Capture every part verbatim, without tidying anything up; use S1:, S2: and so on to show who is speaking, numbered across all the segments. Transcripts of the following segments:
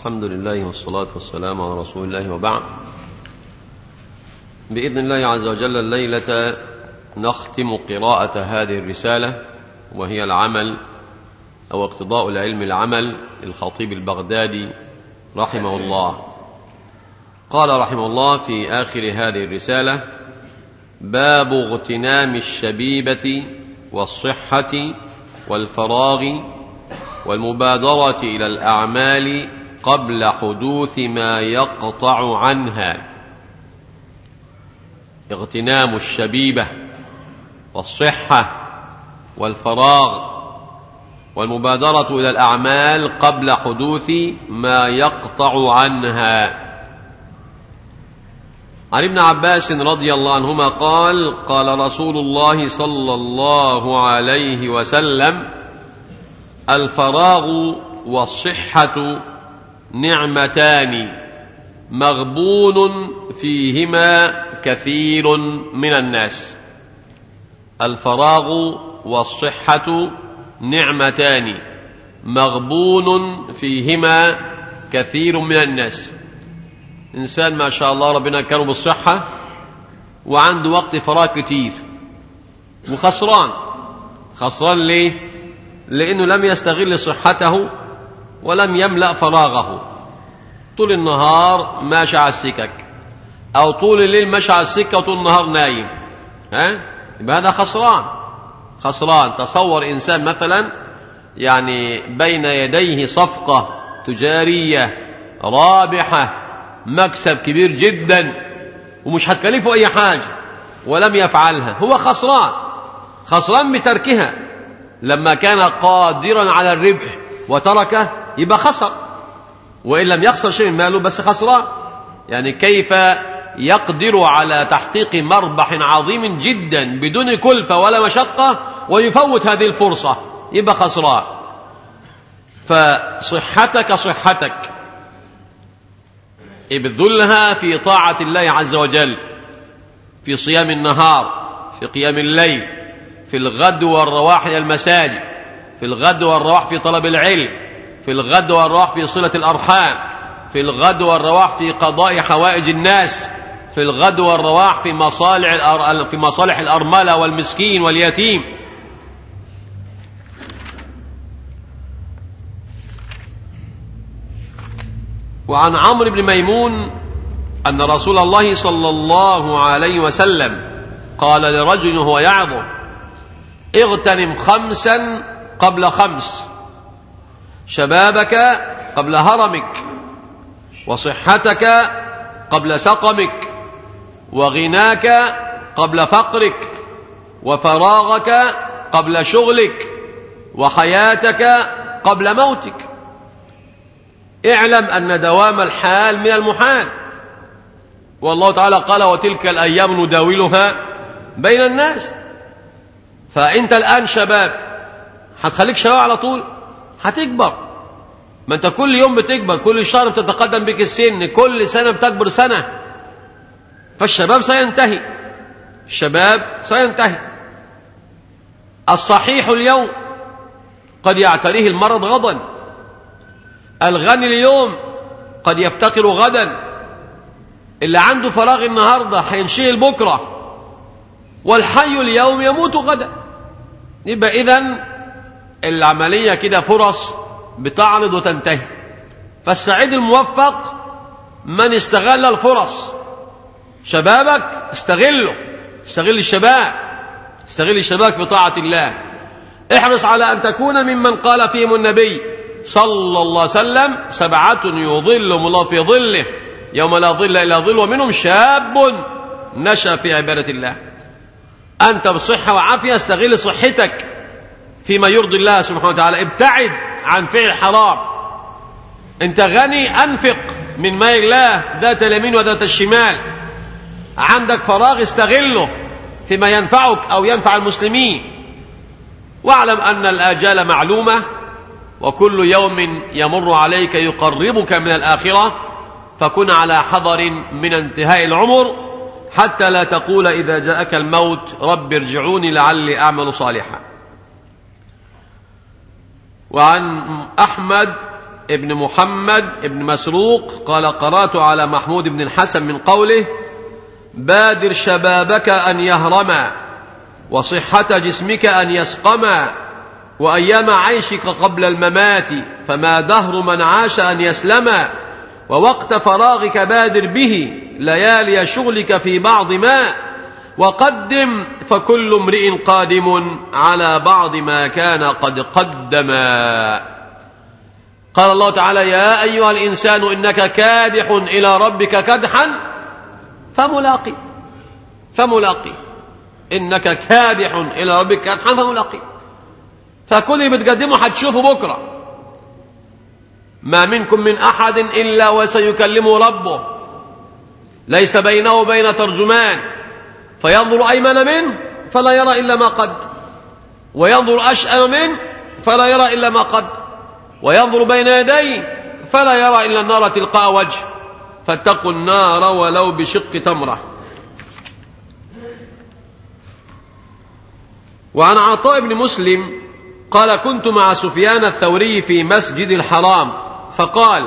S1: الحمد لله والصلاة والسلام على رسول الله، وبعد. بإذن الله عز وجل الليلة نختم قراءة هذه الرسالة، وهي العمل أو اقتضاء العلم العمل للخطيب البغدادي رحمه الله. قال رحمه الله في آخر هذه الرسالة: باب اغتنام الشبيبة والصحة والفراغ والمبادرة إلى الأعمال قبل حدوث ما يقطع عنها. اغتنام الشبيبة والصحة والفراغ والمبادرة إلى الأعمال قبل حدوث ما يقطع عنها. عن ابن عباس رضي الله عنهما قال: قال رسول الله صلى الله عليه وسلم: الفراغ والصحة نعمتان مغبون فيهما كثير من الناس. الفراغ والصحة نعمتان مغبون فيهما كثير من الناس. إنسان ما شاء الله ربنا كرمه بالصحة وعنده وقت فراغ كتير وخسران. خسران ليه؟ لأنه لم يستغل صحته ولم يملأ فراغه. طول النهار ماشي على السكك، أو طول الليل ماشي على السكة وطول النهار نايم، ها؟ يبقى هذا خسران. خسران. تصور إنسان مثلا يعني بين يديه صفقة تجارية رابحة، مكسب كبير جدا، ومش هتكلفه أي حاجة ولم يفعلها، هو خسران. خسران بتركها. لما كان قادرا على الربح وتركه يبقى خسر، وإن لم يخسر شيء من ماله بس خسران. يعني كيف يقدر على تحقيق مربح عظيم جدا بدون كلفة ولا مشقة ويفوت هذه الفرصة؟ يبقى خسران. فصحتك صحتك ابذلها في طاعة الله عز وجل، في صيام النهار، في قيام الليل، في الغدو والرواح إلى المساجد، في الغدو والرواح في طلب العلم، في الغدو والرواح في صلة الأرحام، في الغدو والرواح في قضاء حوائج الناس، في الغدو والرواح في مصالح في مصالح الأرملة والمسكين واليتيم. وعن عمرو بن ميمون أن رسول الله صلى الله عليه وسلم قال لرجل وهو يعظه: اغتنم خمسا قبل خمس، شبابك قبل هرمك، وصحتك قبل سقمك، وغناك قبل فقرك، وفراغك قبل شغلك، وحياتك قبل موتك. اعلم أن دوام الحال من المحال، والله تعالى قال: وتلك الأيام نداولها بين الناس. فأنت الآن شباب، هتخليك شباب على طول؟ هتكبر. ما أنت كل يوم بتكبر، كل شهر بتتقدم بك السن، كل سنة بتكبر سنة. فالشباب سينتهي، الشباب سينتهي. الصحيح اليوم قد يعتريه المرض غدا، الغني اليوم قد يفتقر غدا، اللي عنده فراغ النهاردة هينشغل بكرة، والحي اليوم يموت غدا. يبقى إذن العملية كده فرص بتعرض وتنتهي. فالسعيد الموفق من استغل الفرص. شبابك استغله، استغل الشباب، استغل الشباب في طاعة الله. احرص على أن تكون ممن قال فيهم النبي صلى الله عليه وسلم: سبعة يظلهم الله في ظله يوم لا ظل إلا ظل، ومنهم شاب نشأ في عبادة الله. أنت بصحة وعافية استغل صحتك فيما يرضي الله سبحانه وتعالى. ابتعد عن فعل الحرام. أنت غني، أنفق من مال الله ذات اليمين وذات الشمال. عندك فراغ استغله فيما ينفعك أو ينفع المسلمين. واعلم أن الآجال معلومة، وكل يوم يمر عليك يقربك من الآخرة، فكن على حذر من انتهاء العمر، حتى لا تقول إذا جاءك الموت: رب ارجعوني لعلي أعمل صالحا. وعن أحمد ابن محمد ابن مسروق قال قرأت على محمود بن الحسن من قوله بادر شبابك أن يهرما وصحة جسمك أن يسقما وأيام عيشك قبل الممات فما دهر من عاش أن يسلما ووقت فراغك بادر به ليالي شغلك في بعض ما وقدم فكل امرئ قادم على بعض ما كان قد قدما. قال الله تعالى يا أيها الإنسان إنك كادح إلى ربك كدحا فملاقي فملاقي إنك كادح إلى ربك كدحا فملاقي. فكل اللي بتقدمه هتشوفه بكرة. ما منكم من أحد إلا وسيكلمه ربه ليس بينه وبين ترجمان فينظر أيمن منه فلا يرى إلا ما قد وينظر أشأم منه فلا يرى إلا ما قد وينظر بين يديه فلا يرى إلا النار تلقاء وجه فاتقوا النار ولو بشق تمرة. وعن عطاء بن مسلم قال كنت مع سفيان الثوري في مسجد الحرام فقال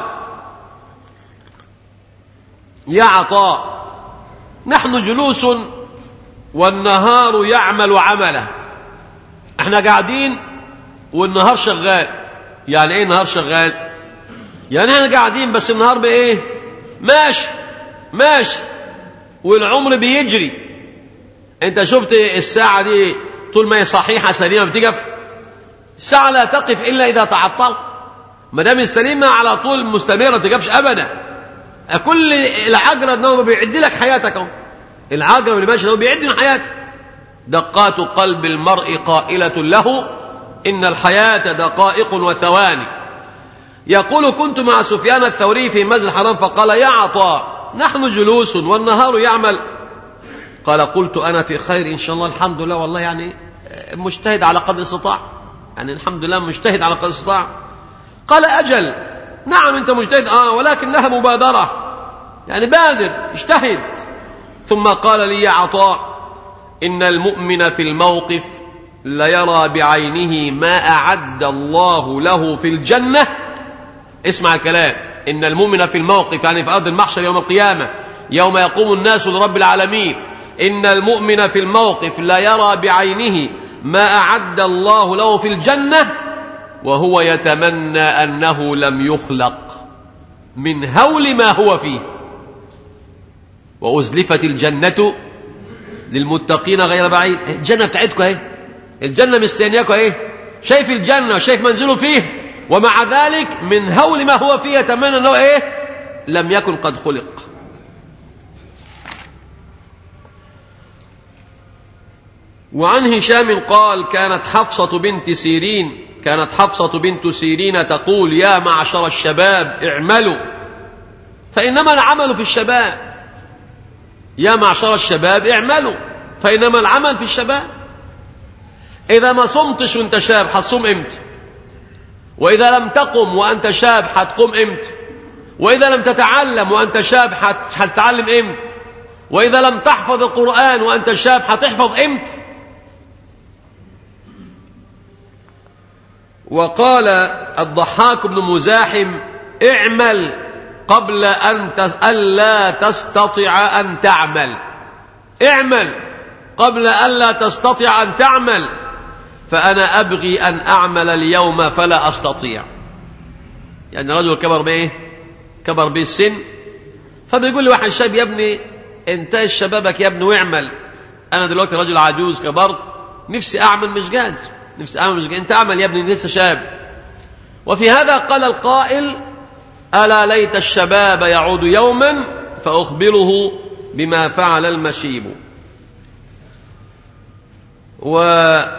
S1: يا عطاء نحن جلوس والنهار يعمل عمله. احنا قاعدين والنهار شغال. يعني ايه النهار شغال؟ يعني احنا قاعدين بس النهار بايه؟ ماشي ماشي والعمر بيجري. انت شفت الساعة دي طول ما هي صحيحة سليمة بتقف؟ الساعة لا تقف إلا إذا تعطل. ما دام السليمة على طول مستمرة ما تقفش أبدا. كل العقرب ده بيعد لك حياتك اهو. العقرب اللي ماشي ده بيعد من حياتك. دقات قلب المرء قائلة له إن الحياة دقائق وثواني. يقول كنت مع سفيان الثوري في مسجد الحرام فقال يا عطاء نحن جلوس والنهار يعمل. قال قلت أنا في خير إن شاء الله الحمد لله والله يعني مجتهد على قدر استطاع. يعني الحمد لله مجتهد على قدر استطاع. قال أجل نعم أنت مجتهد آه ولكن لها مبادرة يعني بادر اجتهد. ثم قال لي يا عطاء إن المؤمن في الموقف ليرى بعينه ما أعد الله له في الجنة. اسمع الكلام. إن المؤمن في الموقف يعني في أرض المحشر يوم القيامة يوم يقوم الناس لرب العالمين. إن المؤمن في الموقف لا يرى بعينه ما أعد الله له في الجنة وهو يتمنى أنه لم يخلق من هول ما هو فيه. وأزلفت الجنة للمتقين غير بعيد. الجنة بتاعتكم اهي. الجنة مستنياكم اهي. شايف الجنة وشايف منزله فيه ومع ذلك من هول ما هو فيه يتمنى أنه ايه لم يكن قد خلق. وعن هشام قال كانت حفصة بنت سيرين كانت حفصة بنت سيرين تقول يا معشر الشباب اعملوا فإنما العمل في الشباب. يا معشر الشباب اعملوا فإنما العمل في الشباب. إذا ما صمتش وانت شاب هتصوم امتى؟ وإذا لم تقم وأنت شاب هتقوم امتى؟ وإذا لم تتعلم وأنت شاب هتتعلم امتى؟ وإذا لم تحفظ القرآن وأنت شاب هتحفظ امتى؟ وقال الضحاك بن مزاحم اعمل قبل أن ألا تستطيع أن تعمل. اعمل قبل ألا تستطيع أن تعمل فأنا أبغي أن أعمل اليوم فلا أستطيع. يعني رجل كبر بإيه؟ كبر به السن فبيقول لي واحد شاب يا ابني انت شبابك يا ابني واعمل. أنا دلوقتي رجل عجوز كبرت نفسي أعمل مش قادر نفسي أعمل مش قادر. انت أعمل يا ابني لسه شاب. وفي هذا قال القائل ألا ليت الشباب يعود يوما فأخبره بما فعل المشيب. وعن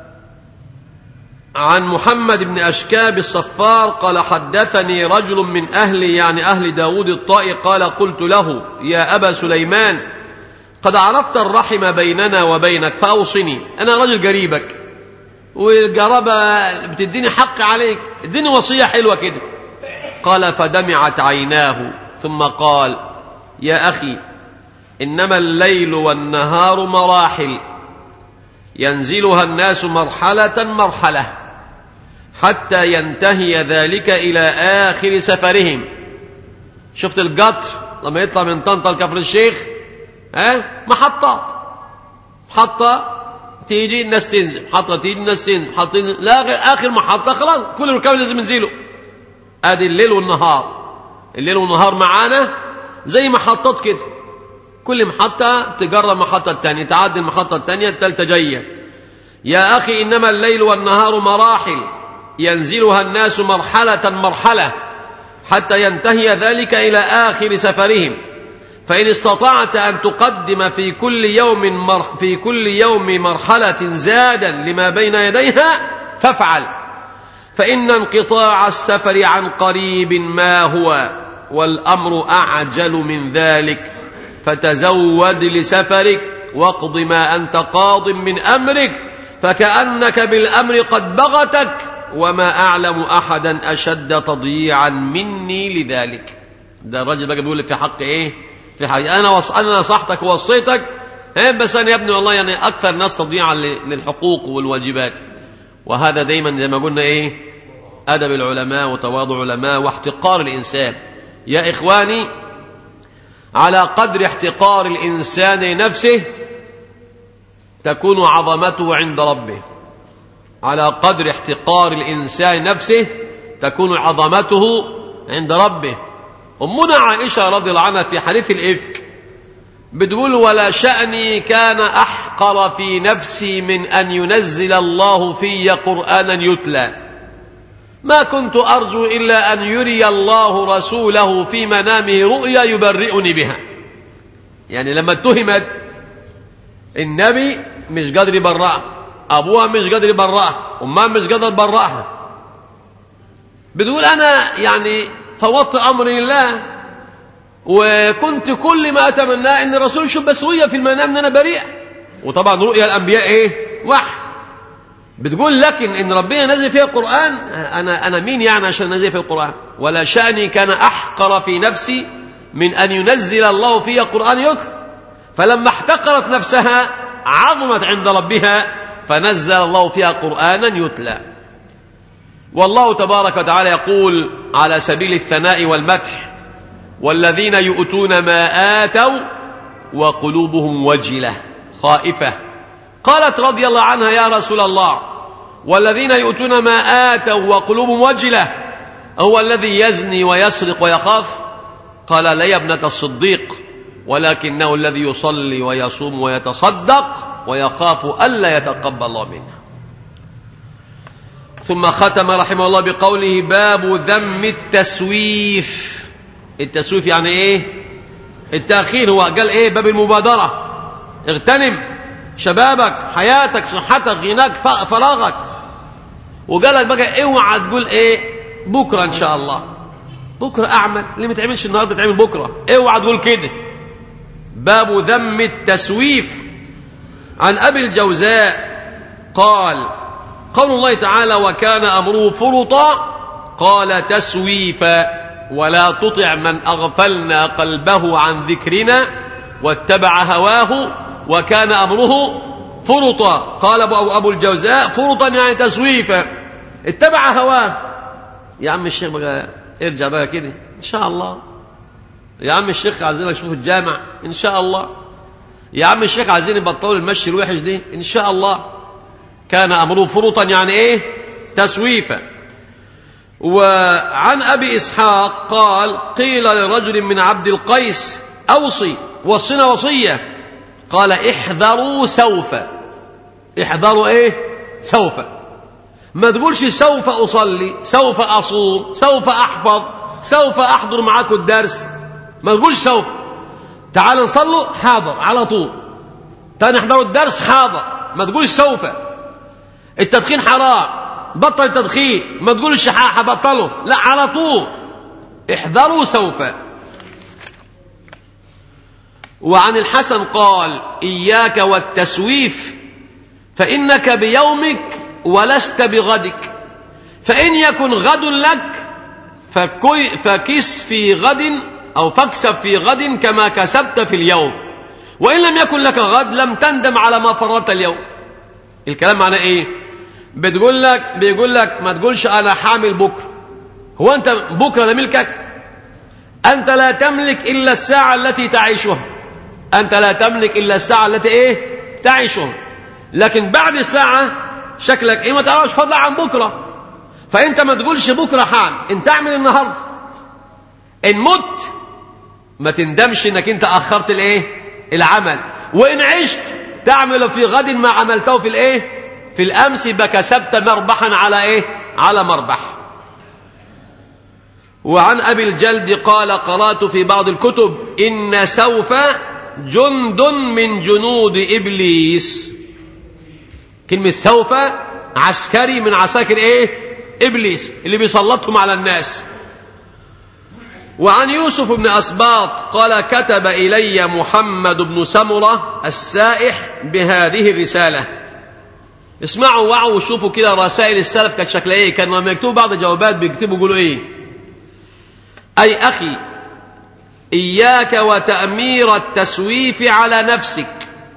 S1: محمد بن أشكاب الصفار قال حدثني رجل من أهلي يعني أهل داود الطائي قال قلت له يا أبا سليمان قد عرفت الرحم بيننا وبينك فأوصني. أنا رجل قريبك والقرابة بتديني حق عليك اديني وصية حلوة كده. قال فدمعت عيناه ثم قال يا أخي إنما الليل والنهار مراحل ينزلها الناس مرحلة مرحلة حتى ينتهي ذلك إلى آخر سفرهم. شفت القطر لما يطلع من طنطا لكفر الشيخ، ها محطات، محطة تيجي الناس تنزل، محطة تيجي الناس تنزل، محطة لا آخر محطة خلاص كل الركاب لازم ينزلوا. ادي الليل والنهار، الليل والنهار معانا زي محطات كده، كل محطة تجرب محطة الثانية، تعدي المحطة الثانية الثالثة جاية. يا أخي إنما الليل والنهار مراحل ينزلها الناس مرحلة مرحلة حتى ينتهي ذلك إلى آخر سفرهم. فإن استطعت أن تقدم في كل يوم مر... في كل يوم مرحلة زادا لما بين يديها فافعل، فإن انقطاع السفر عن قريب ما هو، والأمر أعجل من ذلك، فتزود لسفرك واقض ما أنت قاض من أمرك، فكأنك بالأمر قد بغتك، وما أعلم أحدا أشد تضييعا مني لذلك. ده الرجل بقى بيقول لك في حق إيه؟ في حق أنا وص... أنا نصحتك ووصيتك، بس أنا يا ابني والله يعني أكثر ناس تضييعا للحقوق والواجبات. وهذا دايما زي ما قلنا إيه؟ أدب العلماء وتواضع العلماء واحتقار الإنسان. يا إخواني، على قدر احتقار الإنسان لنفسه تكون عظمته عند ربه. على قدر احتقار الإنسان نفسه تكون عظمته عند ربه. أمنا عائشة رضي الله عنها في حديث الإفك بتقول: ولا شأني كان أحقر في نفسي من أن ينزل الله في قرآنا يتلى، ما كنت أرجو إلا أن يري الله رسوله في منامه رؤيا يبرئني بها. يعني لما اتهمت النبي مش قادر يبرأها، أبوها مش قادر يبرأها، أمها مش قادر تبرأها، بتقول أنا يعني فوضت أمر الله، وكنت كل ما أتمناه أن الرسول يشوف بس رؤيا في المنام أن أنا بريء. وطبعا رؤيا الأنبياء إيه؟ وحي. بتقول لكن إن ربنا نزل فيها القرآن، أنا أنا مين يعني عشان نزل فيها القرآن؟ ولا شأني كان أحقر في نفسي من أن ينزل الله فيها قرآن يتلى. فلما احتقرت نفسها عظمت عند ربها فنزل الله فيها قرآنا يتلى. والله تبارك وتعالى يقول على سبيل الثناء والمدح: والذين يؤتون ما آتوا وقلوبهم وجلة خائفة. قالت رضي الله عنها: يا رسول الله، والذين يؤتون ما آتوا وقلوبهم وجلة هو الذي يزني ويسرق ويخاف؟ قال: لا يا ابنة الصديق، ولكنه الذي يصلي ويصوم ويتصدق ويخاف ألا يتقبل الله منه. ثم ختم رحمه الله بقوله: باب ذم التسويف. التسويف يعني ايه؟ التأخير. هو قال ايه؟ باب المبادرة. اغتنم شبابك، حياتك، صحتك، غناك، فراغك. وقال لك بقى اوعى تقول ايه بكرة ان شاء الله، بكرة اعمل اللي ما تعملش النهارده تعمل بكرة، اوعى تقول كده. باب ذم التسويف. عن أبي الجوزاء قال: قول الله تعالى: وكان أمره فرطا، قال: تسويفا، ولا تطع من أغفلنا قلبه عن ذكرنا واتبع هواه وكان أمره فرطا. قال أبو الجوزاء: فرطا يعني تسويفا، اتبع هواه. يا عم الشيخ بقى ارجع بقى كده إن شاء الله. يا عم الشيخ عايزين نشوف الجامع إن شاء الله. يا عم الشيخ عايزين يبطلوا المشي الوحش دي إن شاء الله. كان أمره فرطا يعني إيه؟ تسويفا. وعن أبي إسحاق قال: قيل لرجل من عبد القيس: أوصي، وصنا وصية. قال: احذروا سوف. احذروا إيه؟ سوف. ما تقولش سوف أصلي، سوف أصوم، سوف أحفظ، سوف أحضر معاكم الدرس. ما تقولش سوف. تعال نصلوا، حاضر على طول. تعال نحضروا الدرس، حاضر. ما تقولش سوف. التدخين حرام، بطل التدخين. ما تقولش هبطله، لا على طول. احذروا سوف. وعن الحسن قال: إياك والتسويف، فإنك بيومك ولست بغدك، فإن يكن غد لك فكس في غد أو فاكسب في غد كما كسبت في اليوم، وإن لم يكن لك غد لم تندم على ما فرطت اليوم. الكلام معناه إيه؟ بتقول لك بيقول لك ما تقولش أنا حامل بكرة. هو أنت بكرة ده ملكك؟ أنت لا تملك إلا الساعة التي تعيشها. أنت لا تملك إلا الساعة التي إيه تعيشها. لكن بعد الساعة شكلك إيه ما تعرفش فضلا عن بكرة. فأنت ما تقولش بكرة حال، أنت اعمل النهاردة. إن مت ما تندمش إنك أنت أخرت الإيه العمل، وإن عشت تعمل في غد ما عملته في الإيه في الأمس، بكسبت مربحا على إيه على مربح. وعن أبي الجلد قال قرأت في بعض الكتب إن سوف جند من جنود إبليس. كلمة سوف عسكري من عساكر إيه إبليس اللي بيسلطهم على الناس. وعن يوسف بن أسباط قال كتب إلي محمد بن سمرة السائح بهذه الرسالة. اسمعوا وعوا وشوفوا كده رسائل السلف كانت شكلها ايه. كانوا لما يكتبوا بعض الجوابات بيكتبوا يقولوا ايه: أي أخي إياك وتأمير التسويف على نفسك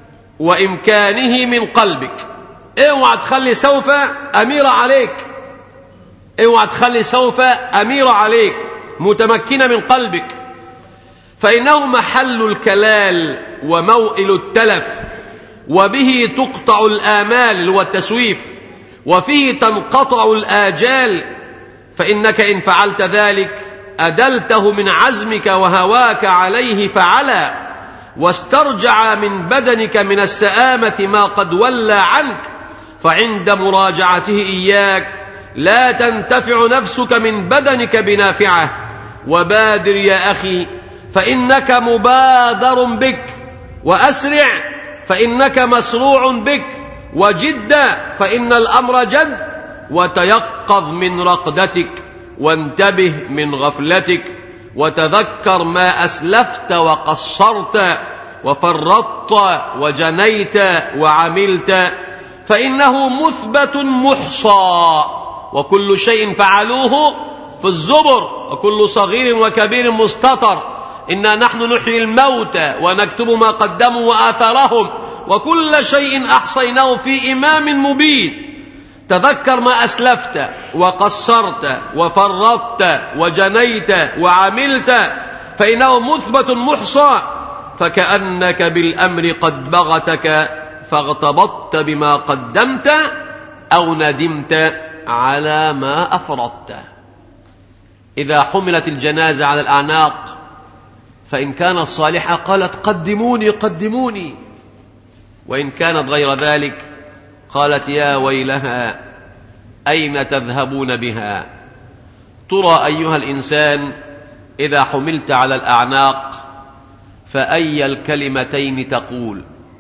S1: وإمكانه من قلبك. اوعى تخلي سوف أمير عليك، اوعى تخلي سوف أمير عليك متمكنة من قلبك، فإنه محل الكلال وموئل التلف، وبه تقطع الآمال اللي هو التسويف، وفيه تنقطع الآجال. فإنك إن فعلت ذلك أدلته من عزمك وهواك عليه فعلا، واسترجع من بدنك من السآمة ما قد ولى عنك. فعند مراجعته إياك لا تنتفع نفسك من بدنك بنافعة. وبادر يا أخي فإنك مبادر بك، وأسرع فإنك مسروع بك، وجد فإن الأمر جد، وتيقظ من رقدتك، وانتبه من غفلتك، وتذكر ما أسلفت وقصرت وفرطت وجنيت وعملت، فإنه مثبت محصى، وكل شيء فعلوه في الزبر، وكل صغير وكبير مستطر. إنا نحن نحيي الموتى ونكتب ما قدموا وآثارهم، وكل شيء أحصيناه في إمام مبين. تذكر ما أسلفت وقصرت وفرطت وجنيت وعملت، فإنه مثبت محصى، فكأنك بالأمر قد بغتك فاغتبطت بما قدمت أو ندمت على ما أفرطت. إذا حملت الجنازة على الأعناق فإن كانت صالحة قالت قدموني قدموني، وإن كانت غير ذلك قالت يا ويلها أين تذهبون بها. ترى أيها الإنسان إذا حملت على الأعناق فأي الكلمتين تقول؟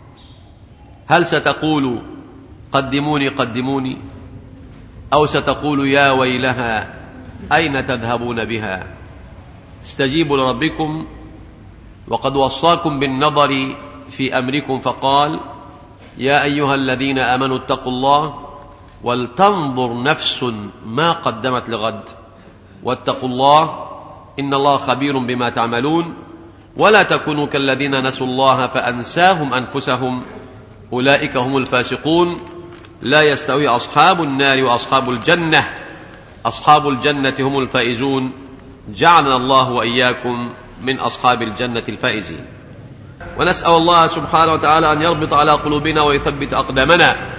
S1: هل ستقول قدموني قدموني، أو ستقول يا ويلها أين تذهبون بها؟ استجيبوا لربكم وقد وصاكم بالنظر في أمركم، فقال يا أيها الذين آمنوا اتقوا الله ولتنظر نفس ما قدمت لغد واتقوا الله إن الله خبير بما تعملون، ولا تكونوا كالذين نسوا الله فأنساهم أنفسهم أولئك هم الفاسقون. لا يستوي أصحاب النار وأصحاب الجنة، أصحاب الجنة هم الفائزون. جعلنا الله وإياكم من أصحاب الجنة الفائزين. ونسأل الله سبحانه وتعالى أن يربط على قلوبنا ويثبت أقدامنا.